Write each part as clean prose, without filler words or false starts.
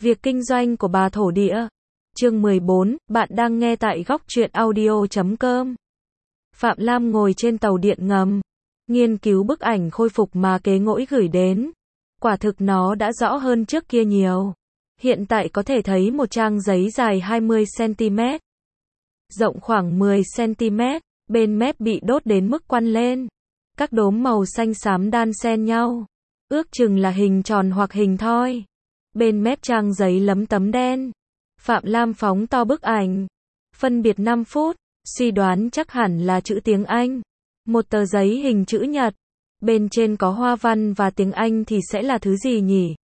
Việc kinh doanh của bà thổ địa. Chương 14, bạn đang nghe tại góc truyện audio.com. Phạm Lam ngồi trên tàu điện ngầm, nghiên cứu bức ảnh khôi phục mà kế ngỗi gửi đến. Quả thực nó đã rõ hơn trước kia nhiều. Hiện tại có thể thấy một trang giấy dài 20cm, rộng khoảng 10cm, bên mép bị đốt đến mức quăn lên. Các đốm màu xanh xám đan xen nhau, ước chừng là hình tròn hoặc hình thoi. Bên mép trang giấy lấm tấm đen. Phạm Lam phóng to bức ảnh, phân biệt 5 phút, suy đoán chắc hẳn là chữ tiếng Anh. Một tờ giấy hình chữ nhật, bên trên có hoa văn và tiếng Anh thì sẽ là thứ gì nhỉ?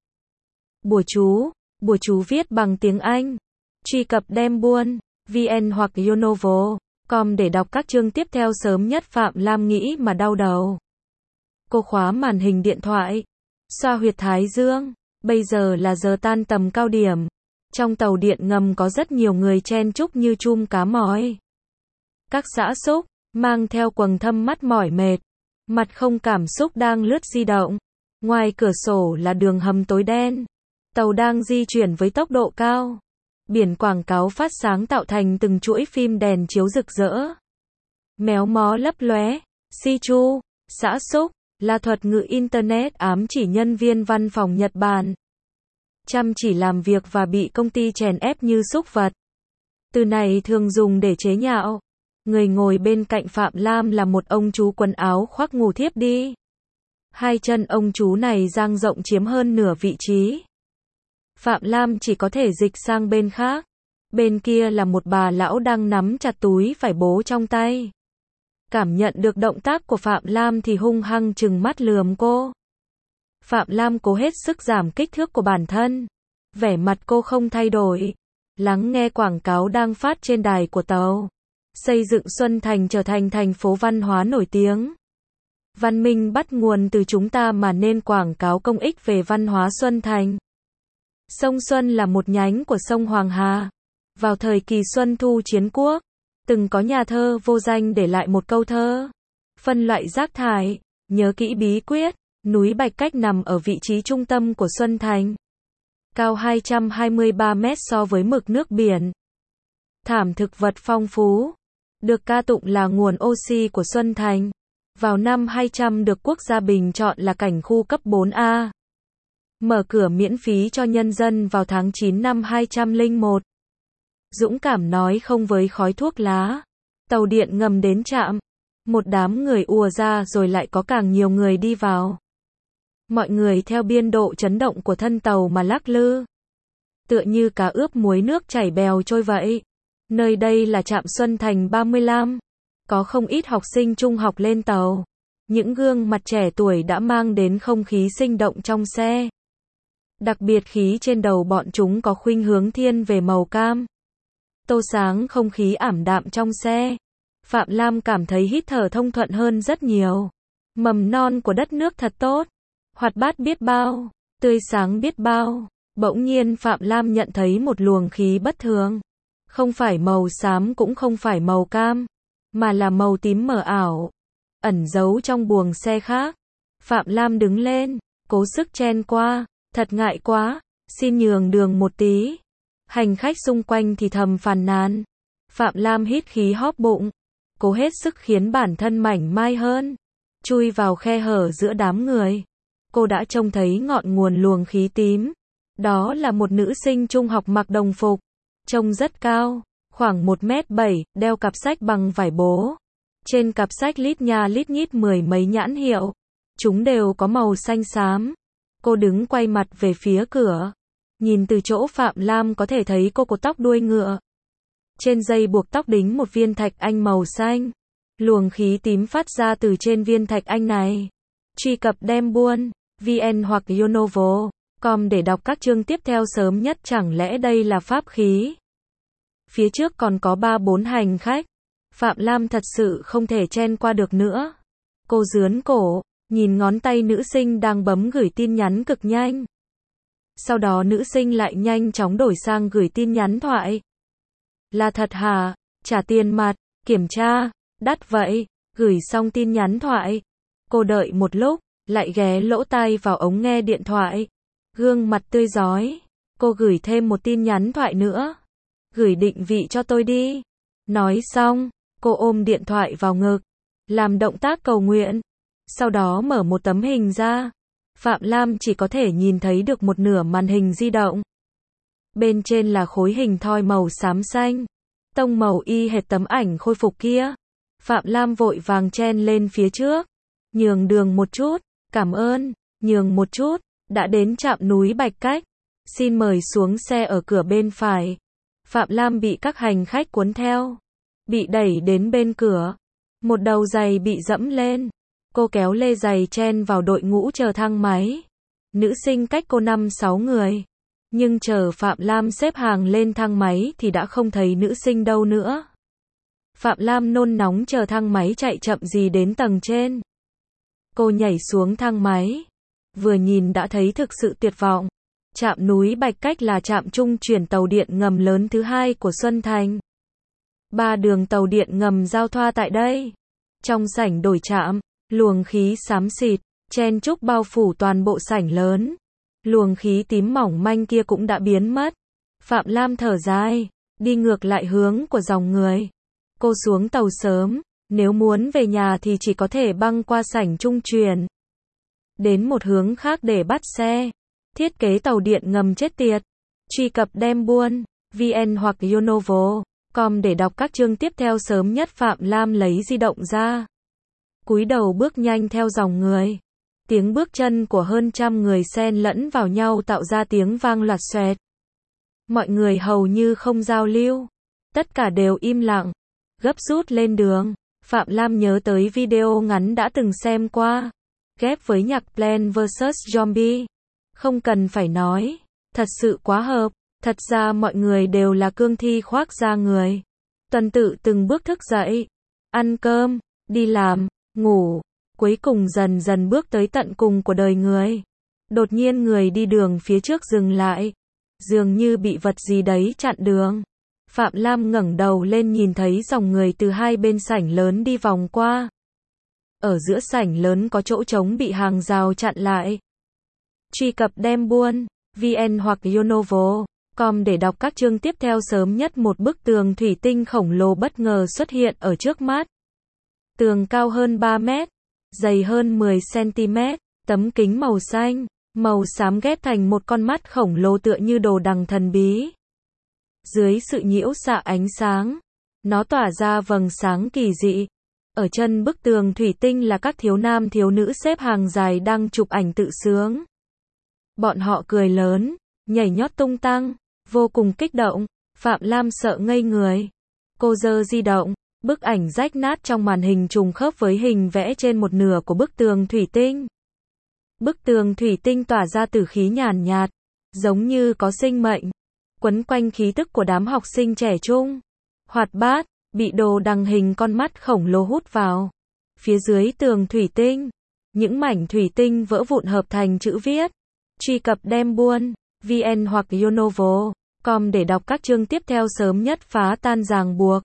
Bùa chú viết bằng tiếng Anh. Truy cập Dembuôn.vn hoặc Yonovo.com để đọc các chương tiếp theo sớm nhất. Phạm Lam nghĩ mà đau đầu. Cô khóa màn hình điện thoại, xoa huyệt thái dương. Bây giờ là giờ tan tầm cao điểm. Trong tàu điện ngầm có rất nhiều người chen chúc như chum cá mòi. Các xã xúc, mang theo quầng thâm mắt mỏi mệt, mặt không cảm xúc đang lướt di động. Ngoài cửa sổ là đường hầm tối đen. Tàu đang di chuyển với tốc độ cao. Biển quảng cáo phát sáng tạo thành từng chuỗi phim đèn chiếu rực rỡ. Méo mó lấp lóe, si chu, xã xúc, là thuật ngữ Internet ám chỉ nhân viên văn phòng Nhật Bản. Chăm chỉ làm việc và bị công ty chèn ép như súc vật. Từ này thường dùng để chế nhạo. Người ngồi bên cạnh Phạm Lam là một ông chú quần áo khoác ngủ thiếp đi. Hai chân ông chú này dang rộng chiếm hơn nửa vị trí. Phạm Lam chỉ có thể dịch sang bên khác. Bên kia là một bà lão đang nắm chặt túi vải bố trong tay. Cảm nhận được động tác của Phạm Lam thì hung hăng trừng mắt lườm cô. Phạm Lam cố hết sức giảm kích thước của bản thân. Vẻ mặt cô không thay đổi. Lắng nghe quảng cáo đang phát trên đài của tàu. Xây dựng Xuân Thành trở thành thành phố văn hóa nổi tiếng. Văn minh bắt nguồn từ chúng ta mà nên quảng cáo công ích về văn hóa Xuân Thành. Sông Xuân là một nhánh của sông Hoàng Hà. Vào thời kỳ Xuân Thu Chiến Quốc, từng có nhà thơ vô danh để lại một câu thơ. Phân loại rác thải, nhớ kỹ bí quyết. Núi Bạch Cách nằm ở vị trí trung tâm của Xuân Thành. Cao 223 mét so với mực nước biển. Thảm thực vật phong phú. Được ca tụng là nguồn oxy của Xuân Thành. Vào năm 200 được quốc gia bình chọn là cảnh khu cấp 4A. Mở cửa miễn phí cho nhân dân vào tháng 9 năm 201. Dũng cảm nói không với khói thuốc lá. Tàu điện ngầm đến trạm. Một đám người ùa ra rồi lại có càng nhiều người đi vào. Mọi người theo biên độ chấn động của thân tàu mà lắc lư. Tựa như cá ướp muối nước chảy bèo trôi vậy. Nơi đây là trạm Xuân Thành 35. Có không ít học sinh trung học lên tàu. Những gương mặt trẻ tuổi đã mang đến không khí sinh động trong xe. Đặc biệt khí trên đầu bọn chúng có khuynh hướng thiên về màu cam. Tô sáng không khí ảm đạm trong xe. Phạm Lam cảm thấy hít thở thông thuận hơn rất nhiều. Mầm non của đất nước thật tốt. Hoạt bát biết bao. Tươi sáng biết bao. Bỗng nhiên Phạm Lam nhận thấy một luồng khí bất thường. Không phải màu xám cũng không phải màu cam. Mà là màu tím mờ ảo. Ẩn giấu trong buồng xe khác. Phạm Lam đứng lên. Cố sức chen qua. Thật ngại quá. Xin nhường đường một tí. Hành khách xung quanh thì thầm phàn nàn. Phạm Lam hít khí hóp bụng. Cố hết sức khiến bản thân mảnh mai hơn. Chui vào khe hở giữa đám người. Cô đã trông thấy ngọn nguồn luồng khí tím. Đó là một nữ sinh trung học mặc đồng phục. Trông rất cao. Khoảng 1m7, đeo cặp sách bằng vải bố. Trên cặp sách lít nha lít nhít mười mấy nhãn hiệu. Chúng đều có màu xanh xám. Cô đứng quay mặt về phía cửa. Nhìn từ chỗ Phạm Lam có thể thấy cô cột tóc đuôi ngựa. Trên dây buộc tóc đính một viên thạch anh màu xanh. Luồng khí tím phát ra từ trên viên thạch anh này. Truy cập Dembuôn.vn hoặc Yonovo.com để đọc các chương tiếp theo sớm nhất. Chẳng lẽ đây là pháp khí? Phía trước còn có 3-4 hành khách. Phạm Lam thật sự không thể chen qua được nữa. Cô rướn cổ, nhìn ngón tay nữ sinh đang bấm gửi tin nhắn cực nhanh. Sau đó nữ sinh lại nhanh chóng đổi sang gửi tin nhắn thoại. Là thật hả? Trả tiền mặt, kiểm tra, đắt vậy. Gửi xong tin nhắn thoại. Cô đợi một lúc, lại ghé lỗ tai vào ống nghe điện thoại. Gương mặt tươi rói. Cô gửi thêm một tin nhắn thoại nữa. Gửi định vị cho tôi đi. Nói xong, cô ôm điện thoại vào ngực, làm động tác cầu nguyện. Sau đó mở một tấm hình ra. Phạm Lam chỉ có thể nhìn thấy được một nửa màn hình di động. Bên trên là khối hình thoi màu xám xanh. Tông màu y hệt tấm ảnh khôi phục kia. Phạm Lam vội vàng chen lên phía trước. Nhường đường một chút, cảm ơn, nhường một chút, đã đến trạm núi Bạch Cách. Xin mời xuống xe ở cửa bên phải. Phạm Lam bị các hành khách cuốn theo. Bị đẩy đến bên cửa. Một đầu giày bị dẫm lên. Cô kéo lê giày chen vào đội ngũ chờ thang máy. Nữ sinh cách cô 5-6 người. Nhưng chờ Phạm Lam xếp hàng lên thang máy thì đã không thấy nữ sinh đâu nữa. Phạm Lam nôn nóng chờ thang máy chạy chậm gì đến tầng trên. Cô nhảy xuống thang máy. Vừa nhìn đã thấy thực sự tuyệt vọng. Trạm núi Bạch Cách là trạm trung chuyển tàu điện ngầm lớn thứ hai của Xuân Thành. 3 đường tàu điện ngầm giao thoa tại đây. Trong sảnh đổi trạm, luồng khí xám xịt, chen chúc bao phủ toàn bộ sảnh lớn. Luồng khí tím mỏng manh kia cũng đã biến mất. Phạm Lam thở dài, đi ngược lại hướng của dòng người. Cô xuống tàu sớm, nếu muốn về nhà thì chỉ có thể băng qua sảnh trung chuyển. Đến một hướng khác để bắt xe. Thiết kế tàu điện ngầm chết tiệt. Truy cập Dembuôn, VN hoặc Yonovo.com để đọc các chương tiếp theo sớm nhất. Phạm Lam lấy di động ra. Cúi đầu bước nhanh theo dòng người. Tiếng bước chân của hơn 100 người xen lẫn vào nhau tạo ra tiếng vang loạt xoẹt. Mọi người hầu như không giao lưu. Tất cả đều im lặng. Gấp rút lên đường. Phạm Lam nhớ tới video ngắn đã từng xem qua. Ghép với nhạc Plants vs Zombie. Không cần phải nói. Thật sự quá hợp. Thật ra mọi người đều là cương thi khoác da người. Tuần tự từng bước thức dậy. Ăn cơm. Đi làm. Ngủ. Cuối cùng dần dần bước tới tận cùng của đời người. Đột nhiên người đi đường phía trước dừng lại. Dường như bị vật gì đấy chặn đường. Phạm Lam ngẩng đầu lên nhìn thấy dòng người từ hai bên sảnh lớn đi vòng qua. Ở giữa sảnh lớn có chỗ trống bị hàng rào chặn lại. Truy cập Dembuôn, VN hoặc Yonovo.com để đọc các chương tiếp theo sớm nhất. Một bức tường thủy tinh khổng lồ bất ngờ xuất hiện ở trước mắt. Tường cao hơn 3 mét, dày hơn 10 cm, tấm kính màu xanh, màu xám ghép thành một con mắt khổng lồ tựa như đồ đằng thần bí. Dưới sự nhiễu xạ ánh sáng, nó tỏa ra vầng sáng kỳ dị. Ở chân bức tường thủy tinh là các thiếu nam thiếu nữ xếp hàng dài đang chụp ảnh tự sướng. Bọn họ cười lớn, nhảy nhót tung tăng, vô cùng kích động. Phạm Lam sợ ngây người. Cô giơ di động, bức ảnh rách nát trong màn hình trùng khớp với hình vẽ trên một nửa của bức tường thủy tinh. Bức tường thủy tinh tỏa ra tử khí nhàn nhạt, giống như có sinh mệnh, quấn quanh khí tức của đám học sinh trẻ trung, hoạt bát, bị đồ đằng hình con mắt khổng lồ hút vào. Phía dưới tường thủy tinh, những mảnh thủy tinh vỡ vụn hợp thành chữ viết. Truy cập Dembuôn, VN hoặc Yonovo.com để đọc các chương tiếp theo sớm nhất. Phá tan ràng buộc.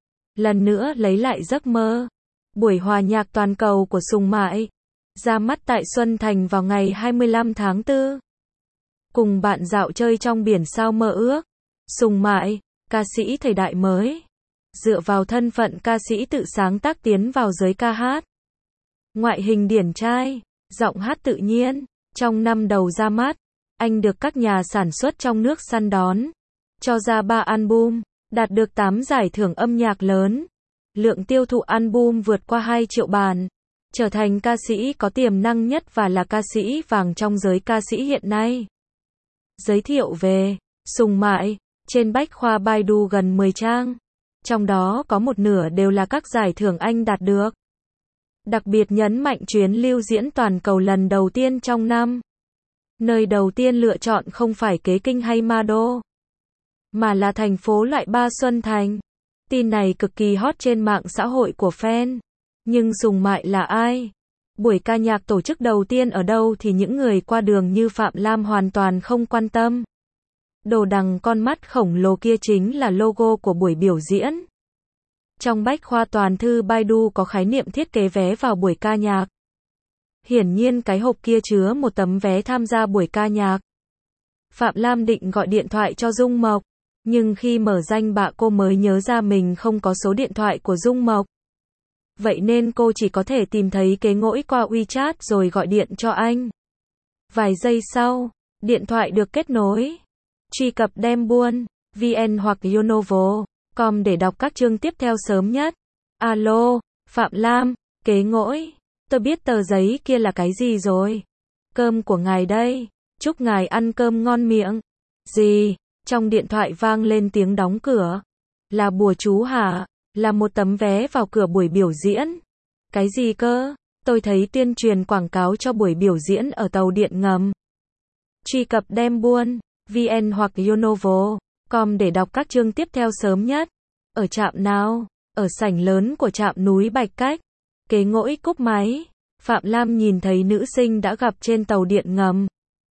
Lần nữa lấy lại giấc mơ. Buổi hòa nhạc toàn cầu của Sùng Mại ra mắt tại Xuân Thành vào ngày 25 tháng 4. Cùng bạn dạo chơi trong biển sao mơ ước. Sùng Mại, ca sĩ thời đại mới. Dựa vào thân phận ca sĩ tự sáng tác tiến vào giới ca hát. Ngoại hình điển trai, giọng hát tự nhiên. Trong năm đầu ra mắt, anh được các nhà sản xuất trong nước săn đón. Cho ra 3 album, đạt được 8 giải thưởng âm nhạc lớn. Lượng tiêu thụ album vượt qua 2 triệu bản. Trở thành ca sĩ có tiềm năng nhất và là ca sĩ vàng trong giới ca sĩ hiện nay. Giới thiệu về Sùng Mại, trên bách khoa Baidu gần 10 trang. Trong đó có một nửa đều là các giải thưởng anh đạt được. Đặc biệt nhấn mạnh chuyến lưu diễn toàn cầu lần đầu tiên trong năm. Nơi đầu tiên lựa chọn không phải Kế Kinh hay Ma Đô, mà là thành phố loại 3 Xuân Thành. Tin này cực kỳ hot trên mạng xã hội của fan. Nhưng Sùng Mại là ai? Buổi ca nhạc tổ chức đầu tiên ở đâu thì những người qua đường như Phạm Lam hoàn toàn không quan tâm. Đồ đằng con mắt khổng lồ kia chính là logo của buổi biểu diễn. Trong bách khoa toàn thư Baidu có khái niệm thiết kế vé vào buổi ca nhạc. Hiển nhiên cái hộp kia chứa một tấm vé tham gia buổi ca nhạc. Phạm Lam định gọi điện thoại cho Dung Mộc, nhưng khi mở danh bạ cô mới nhớ ra mình không có số điện thoại của Dung Mộc. Vậy nên cô chỉ có thể tìm thấy kế ngỗi qua WeChat rồi gọi điện cho anh. Vài giây sau, điện thoại được kết nối. Truy cập Dembuôn VN hoặc Yonovo.com để đọc các chương tiếp theo sớm nhất. Alo, Phạm Lam, kế ngỗi. Tôi biết tờ giấy kia là cái gì rồi. Cơm của ngài đây. Chúc ngài ăn cơm ngon miệng. Gì? Trong điện thoại vang lên tiếng đóng cửa. Là bùa chú hả? Là một tấm vé vào cửa buổi biểu diễn. Cái gì cơ? Tôi thấy tuyên truyền quảng cáo cho buổi biểu diễn ở tàu điện ngầm. Truy cập Dembuôn VN hoặc Yonovo.com để đọc các chương tiếp theo sớm nhất. Ở trạm nào? Ở sảnh lớn của trạm núi Bạch Cách. Kế ngỗi cúp máy. Phạm Lam nhìn thấy nữ sinh đã gặp trên tàu điện ngầm.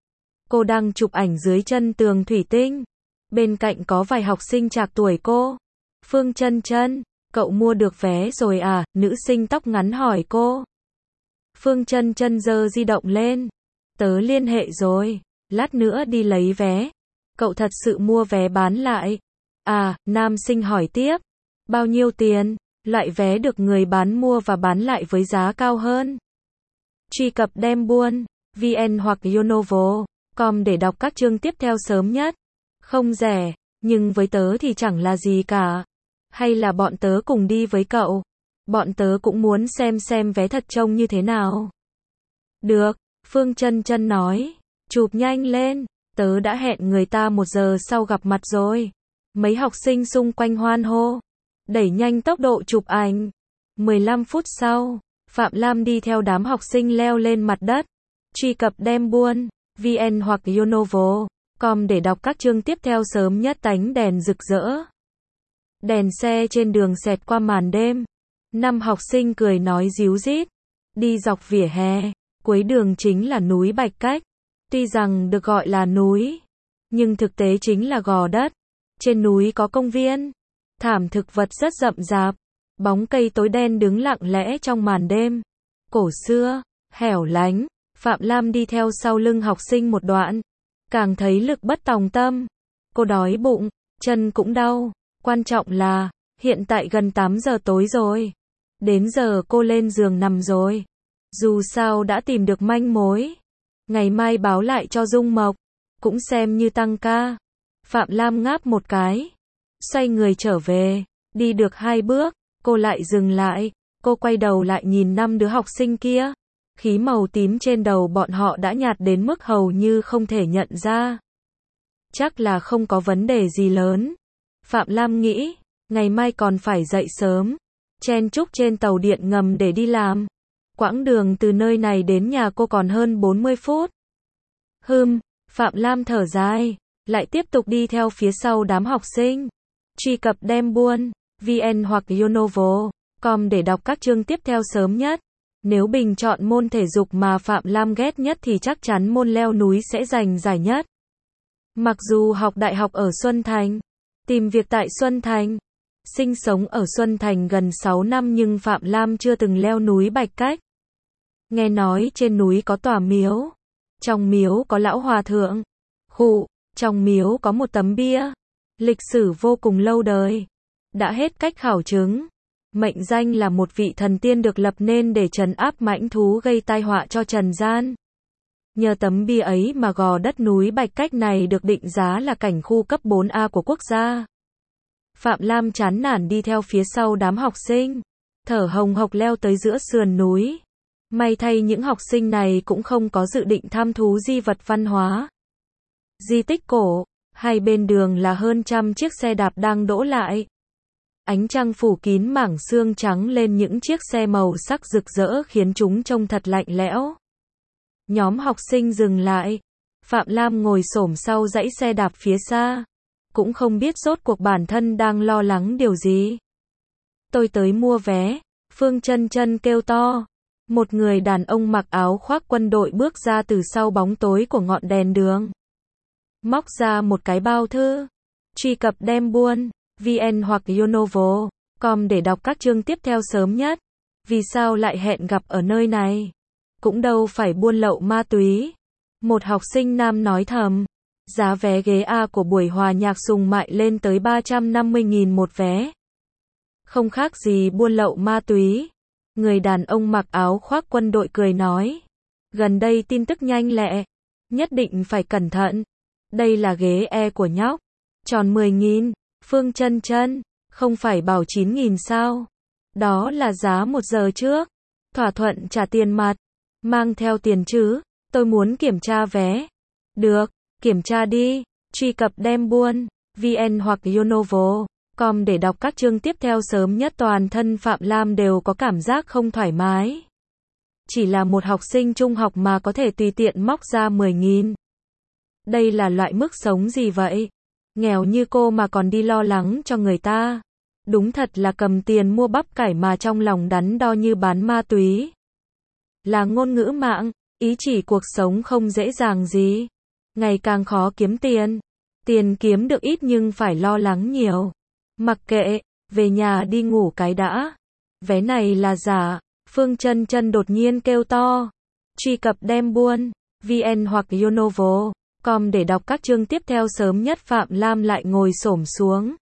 Cô đang chụp ảnh dưới chân tường thủy tinh. Bên cạnh có vài học sinh trạc tuổi cô. Phương Chân Chân, cậu mua được vé rồi à? Nữ sinh tóc ngắn hỏi cô. Phương Chân Chân giơ di động lên. Tớ liên hệ rồi, lát nữa đi lấy vé. Cậu thật sự mua vé bán lại? À, nam sinh hỏi tiếp. Bao nhiêu tiền? Loại vé được người bán mua và bán lại với giá cao hơn. Truy cập Dembuôn VN hoặc Yonovo.com để đọc các chương tiếp theo sớm nhất. Không rẻ, nhưng với tớ thì chẳng là gì cả. Hay là bọn tớ cùng đi với cậu? Bọn tớ cũng muốn xem vé thật trông như thế nào. Được, Phương Chân Chân nói. Chụp nhanh lên, tớ đã hẹn người ta 1 giờ sau gặp mặt rồi. Mấy học sinh xung quanh hoan hô. Đẩy nhanh tốc độ chụp ảnh. 15 phút sau, Phạm Lam đi theo đám học sinh leo lên mặt đất. Truy cập Dembuôn VN hoặc Yonovo.com để đọc các chương tiếp theo sớm nhất. Tánh đèn rực rỡ. Đèn xe trên đường xẹt qua màn đêm. 5 học sinh cười nói ríu rít. Đi dọc vỉa hè. Cuối đường chính là núi Bạch Cách. Tuy rằng được gọi là núi, nhưng thực tế chính là gò đất. Trên núi có công viên. Thảm thực vật rất rậm rạp. Bóng cây tối đen đứng lặng lẽ trong màn đêm. Cổ xưa, hẻo lánh. Phạm Lam đi theo sau lưng học sinh một đoạn. Càng thấy lực bất tòng tâm. Cô đói bụng, chân cũng đau. Quan trọng là, hiện tại gần 8 giờ tối rồi. Đến giờ cô lên giường nằm rồi. Dù sao đã tìm được manh mối. Ngày mai báo lại cho Dung Mộc. Cũng xem như tăng ca. Phạm Lam ngáp một cái. Xoay người trở về. Đi được 2 bước, cô lại dừng lại. Cô quay đầu lại nhìn 5 đứa học sinh kia. Khí màu tím trên đầu bọn họ đã nhạt đến mức hầu như không thể nhận ra. Chắc là không có vấn đề gì lớn. Phạm Lam nghĩ, ngày mai còn phải dậy sớm. Chen chúc trên tàu điện ngầm để đi làm. Quãng đường từ nơi này đến nhà cô còn hơn 40 phút. Phạm Lam thở dài, lại tiếp tục đi theo phía sau đám học sinh. Truy cập Dembuôn VN hoặc Yonovo.com để đọc các chương tiếp theo sớm nhất. Nếu bình chọn môn thể dục mà Phạm Lam ghét nhất thì chắc chắn môn leo núi sẽ giành giải nhất. Mặc dù học đại học ở Xuân Thành, tìm việc tại Xuân Thành, sinh sống ở Xuân Thành gần 6 năm nhưng Phạm Lam chưa từng leo núi Bạch Cách. Nghe nói trên núi có tòa miếu. Trong miếu có lão hòa thượng. Trong miếu có một tấm bia. Lịch sử vô cùng lâu đời. Đã hết cách khảo chứng. Mệnh danh là một vị thần tiên được lập nên để trấn áp mãnh thú gây tai họa cho trần gian. Nhờ tấm bia ấy mà gò đất núi Bạch Cách này được định giá là cảnh khu cấp 4A của quốc gia. Phạm Lam chán nản đi theo phía sau đám học sinh. Thở hồng hộc leo tới giữa sườn núi. May thay những học sinh này cũng không có dự định tham thú di vật văn hóa. Di tích cổ. Hai bên đường là hơn 100 chiếc xe đạp đang đỗ lại. Ánh trăng phủ kín mảng xương trắng lên những chiếc xe màu sắc rực rỡ khiến chúng trông thật lạnh lẽo. Nhóm học sinh dừng lại. Phạm Lam ngồi xổm sau dãy xe đạp phía xa. Cũng không biết rốt cuộc bản thân đang lo lắng điều gì. Tôi tới mua vé. Phương Chân Chân kêu to. Một người đàn ông mặc áo khoác quân đội bước ra từ sau bóng tối của ngọn đèn đường. Móc ra một cái bao thư. Truy cập Dembuôn VN hoặc Yonovo.com để đọc các chương tiếp theo sớm nhất. Vì sao lại hẹn gặp ở nơi này? Cũng đâu phải buôn lậu ma túy. Một học sinh nam nói thầm. Giá vé ghế A của buổi hòa nhạc Sùng Mại lên tới 350.000 một vé. Không khác gì buôn lậu ma túy. Người đàn ông mặc áo khoác quân đội cười nói. Gần đây tin tức nhanh lẹ. Nhất định phải cẩn thận. Đây là ghế E của nhóc. Tròn 10.000. Phương Chân Chân, không phải bảo 9.000 sao? Đó là giá 1 giờ trước. Thỏa thuận trả tiền mặt. Mang theo tiền chứ? Tôi muốn kiểm tra vé. Được, kiểm tra đi. Truy cập Đem Buôn VN hoặc Yonovo.com để đọc các chương tiếp theo sớm nhất. Toàn thân Phạm Lam đều có cảm giác không thoải mái. Chỉ là một học sinh trung học mà có thể tùy tiện móc ra 10.000. Đây là loại mức sống gì vậy? Nghèo như cô mà còn đi lo lắng cho người ta. Đúng thật là cầm tiền mua bắp cải mà trong lòng đắn đo như bán ma túy. Là ngôn ngữ mạng, ý chỉ cuộc sống không dễ dàng gì. Ngày càng khó kiếm tiền. Tiền kiếm được ít nhưng phải lo lắng nhiều. Mặc kệ, về nhà đi ngủ cái đã. Vé này là giả. Phương Chân Chân đột nhiên kêu to. Truy cập Đem Buôn VN hoặc Yonovo.com để đọc các chương tiếp theo sớm nhất. Phạm Lam lại ngồi xổm xuống.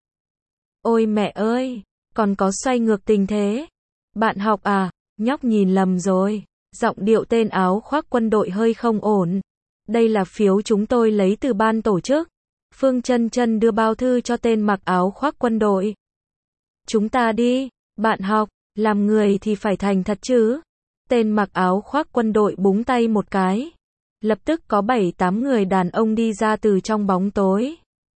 Ôi mẹ ơi, còn có xoay ngược tình thế. Bạn học à? Nhóc nhìn lầm rồi. Giọng điệu tên áo khoác quân đội hơi không ổn. Đây là phiếu chúng tôi lấy từ ban tổ chức. Phương Chân Chân đưa bao thư cho tên mặc áo khoác quân đội. Chúng ta đi, bạn học, làm người thì phải thành thật chứ. Tên mặc áo khoác quân đội búng tay một cái. Lập tức có 7-8 người đàn ông đi ra từ trong bóng tối.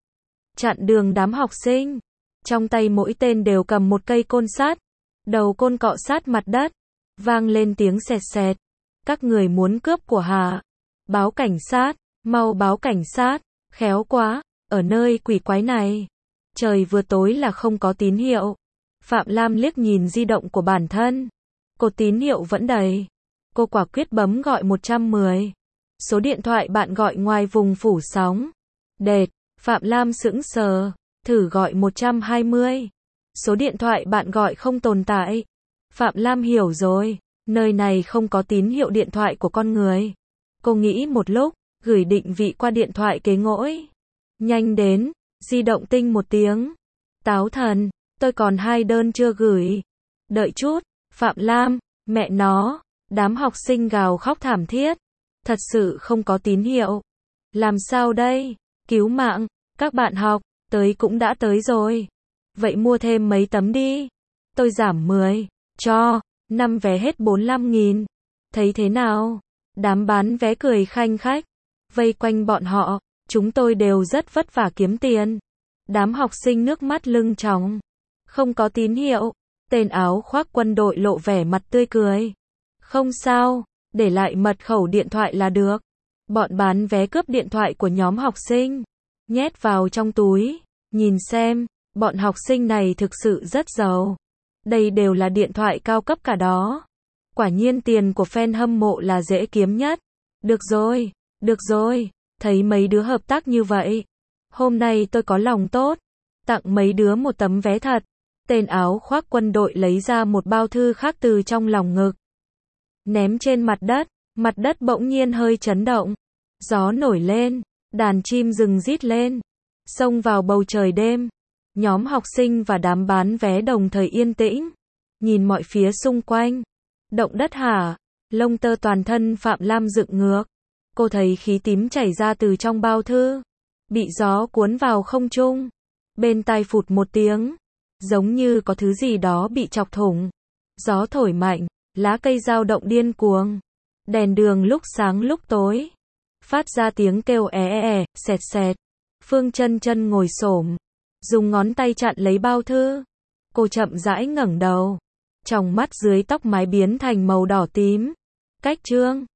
Chặn đường đám học sinh. Trong tay mỗi tên đều cầm một cây côn sắt. Đầu côn cọ sát mặt đất. Vang lên tiếng sẹt sẹt. Các người muốn cướp của hả? Báo cảnh sát, mau báo cảnh sát. Khéo quá, ở nơi quỷ quái này. Trời vừa tối là không có tín hiệu. Phạm Lam liếc nhìn di động của bản thân. Cột tín hiệu vẫn đầy. Cô quả quyết bấm gọi 110. Số điện thoại bạn gọi ngoài vùng phủ sóng. Đệt, Phạm Lam sững sờ. Thử gọi 120. Số điện thoại bạn gọi không tồn tại. Phạm Lam hiểu rồi. Nơi này không có tín hiệu điện thoại của con người. Cô nghĩ một lúc, gửi định vị qua điện thoại kế ngỗi. Nhanh đến, di động tinh một tiếng. Táo thần, tôi còn 2 đơn chưa gửi. Đợi chút, Phạm Lam, mẹ nó. Đám học sinh gào khóc thảm thiết. Thật sự không có tín hiệu. Làm sao đây? Cứu mạng, các bạn học, tới cũng đã tới rồi. Vậy mua thêm mấy tấm đi. Tôi giảm 10, cho, 5 vé hết 45.000. Thấy thế nào? Đám bán vé cười khanh khách. Vây quanh bọn họ, chúng tôi đều rất vất vả kiếm tiền. Đám học sinh nước mắt lưng tròng. Không có tín hiệu. Tên áo khoác quân đội lộ vẻ mặt tươi cười. Không sao, để lại mật khẩu điện thoại là được. Bọn bán vé cướp điện thoại của nhóm học sinh. Nhét vào trong túi. Nhìn xem, bọn học sinh này thực sự rất giàu. Đây đều là điện thoại cao cấp cả đó. Quả nhiên tiền của fan hâm mộ là dễ kiếm nhất. Được rồi, thấy mấy đứa hợp tác như vậy. Hôm nay tôi có lòng tốt. Tặng mấy đứa một tấm vé thật. Tên áo khoác quân đội lấy ra một bao thư khác từ trong lòng ngực. Ném trên mặt đất bỗng nhiên hơi chấn động. Gió nổi lên, đàn chim rừng rít lên. Xông vào bầu trời đêm. Nhóm học sinh và đám bán vé đồng thời yên tĩnh. Nhìn mọi phía xung quanh. Động đất hả? Lông tơ toàn thân Phạm Lam dựng ngược. Cô thấy khí tím chảy ra từ trong bao thư. Bị gió cuốn vào không trung. Bên tai phụt một tiếng. Giống như có thứ gì đó bị chọc thủng. Gió thổi mạnh, lá cây dao động điên cuồng. Đèn đường lúc sáng lúc tối. Phát ra tiếng kêu sẹt sẹt. Phương Chân Chân ngồi xổm. Dùng ngón tay chặn lấy bao thư. Cô chậm rãi ngẩng đầu. Tròng mắt dưới tóc mái biến thành màu đỏ tím. Cách chương.